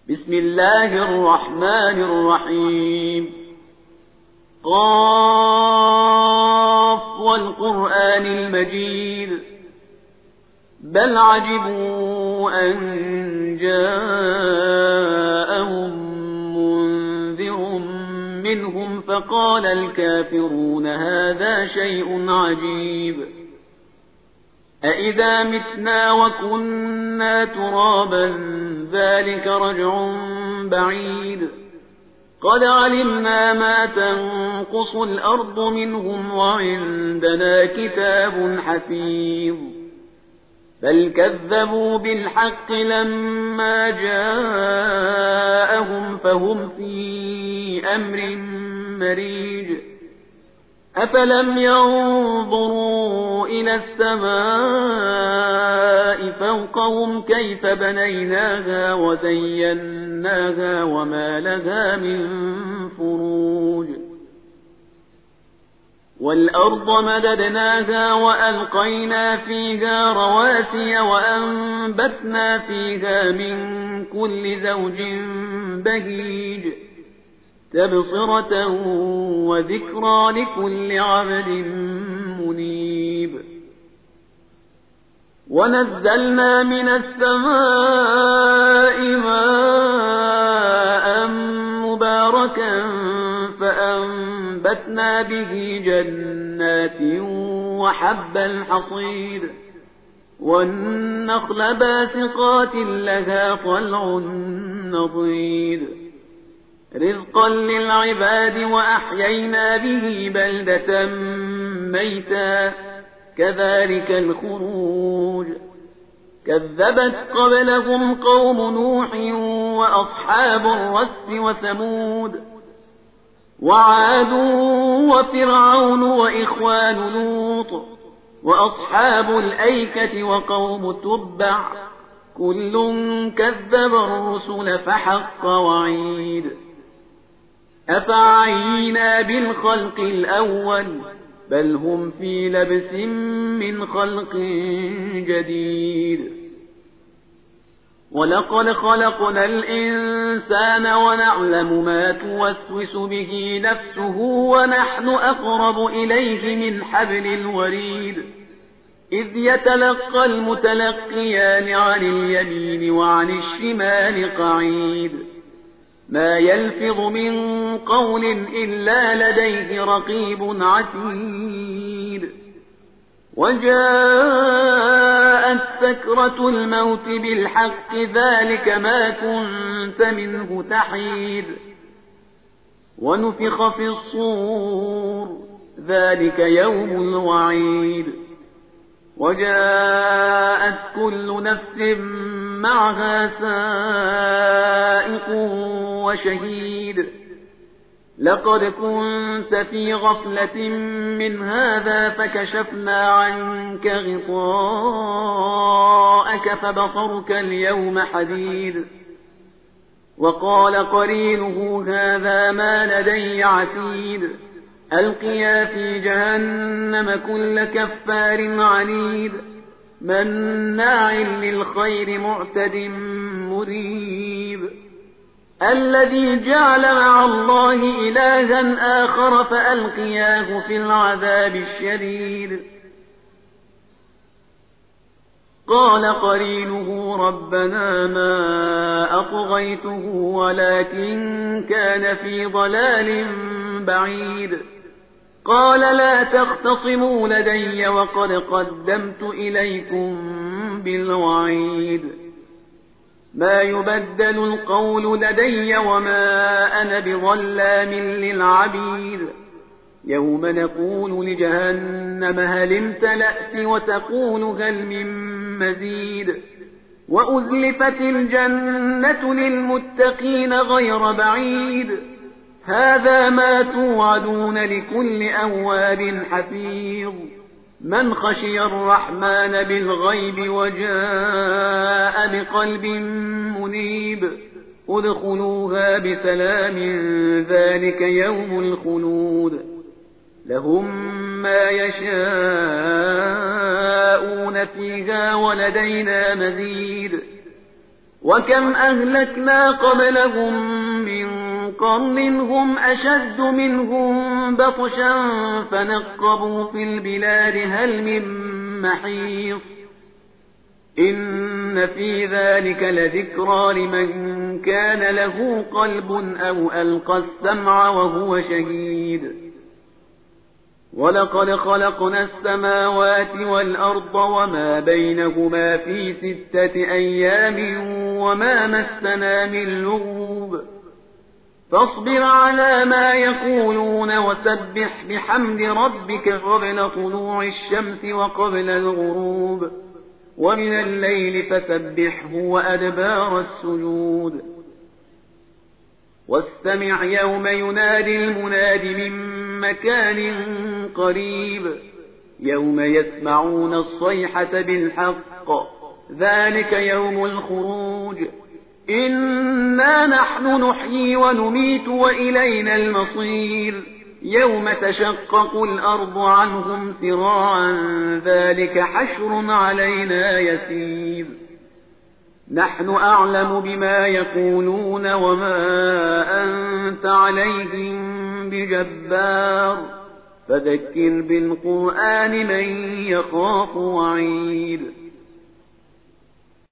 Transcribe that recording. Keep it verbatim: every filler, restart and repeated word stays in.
بسم الله الرحمن الرحيم قاف والقرآن المجيد بل عجبوا أن جاءهم منذر منهم فقال الكافرون هذا شيء عجيب أإذا متنا وكنا ترابا ذلك رجع بعيد قد علمنا ما تنقص الأرض منهم وعندنا كتاب حفيظ بل كذبوا بالحق لما جاءهم فهم في أمر مريج أفلم ينظروا إلى السماء فوقهم كيف بنيناها وزيناها وما لها من فروج والأرض مددناها وألقينا فيها رواسي وأنبتنا فيها من كل زوج بهيج تبصرة وذكرى لكل عبد منيب ونزلنا من السماء ماء مباركا فأنبتنا به جنات وحب الحصيد والنخل باسقات لها طلع نضيد رزقا للعباد وأحيينا به بلدة ميتا كذلك الخروج كذبت قبلهم قوم نوح وأصحاب الرس وثمود وعاد وفرعون وإخوان لوط وأصحاب الأيكة وقوم تبع كل كذب الرسل فحق وعيد أفعينا بالخلق الأول بل هم في لبس من خلق جديد ولقد خلقنا الإنسان ونعلم ما توسوس به نفسه ونحن أقرب إليه من حبل الوريد إذ يتلقى المتلقيان عن اليمين وعن الشمال قعيد ما يلفظ من قول إلا لديه رقيب عتيد وجاءت سكرة الموت بالحق ذلك ما كنت منه تحيد ونفخ في الصور ذلك يوم الوعيد وجاءت كل نفس معها سائق وشهيد لقد كنت في غفلة من هذا فكشفنا عنك غطاءك فبصرك اليوم حديد وقال قرينه هذا ما لدي عتيد ألقيا في جهنم كل كفار عنيد مناع للخير معتد مريب الذي جعل مع الله إلها آخر فألقياه في العذاب الشديد قال قرينه ربنا ما أطغيته ولكن كان في ضلال بعيد قال لا تختصموا لدي وقد قدمت إليكم بالوعيد ما يبدل القول لدي وما أنا بظلام للعبيد يوم نقول لجهنم هل امتلأت وتقول هل من مزيد وأزلفت الجنة للمتقين غير بعيد هذا ما توعدون لكل أواب حفيظ من خشي الرحمن بالغيب وجاء بقلب منيب ادخلوها بسلام ذلك يوم الخلود لهم ما يشاءون فيها ولدينا مزيد وكم أهلكنا قبلهم من قرن هم أشد منهم بطشا فنقبوا في البلاد هل من محيص إن في ذلك لذكرى لمن كان له قلب أو ألقى السمع وهو شهيد ولقد خلقنا السماوات والأرض وما بينهما في ستة أيام وما مسنا من لغوب فاصبر على ما يقولون وسبح بحمد ربك قبل طلوع الشمس وقبل الغروب ومن الليل فسبحه وأدبار السجود واستمع يوم ينادي المناد من مكان قريب يوم يسمعون الصيحة بالحق ذلك يوم الخروج إنا نحن نحيي ونميت وإلينا المصير يوم تشقق الأرض عنهم سراعا ذلك حشر علينا يسير نحن أعلم بما يقولون وما أنت عليهم بجبار فذكر بالقرآن من يخاف وعيد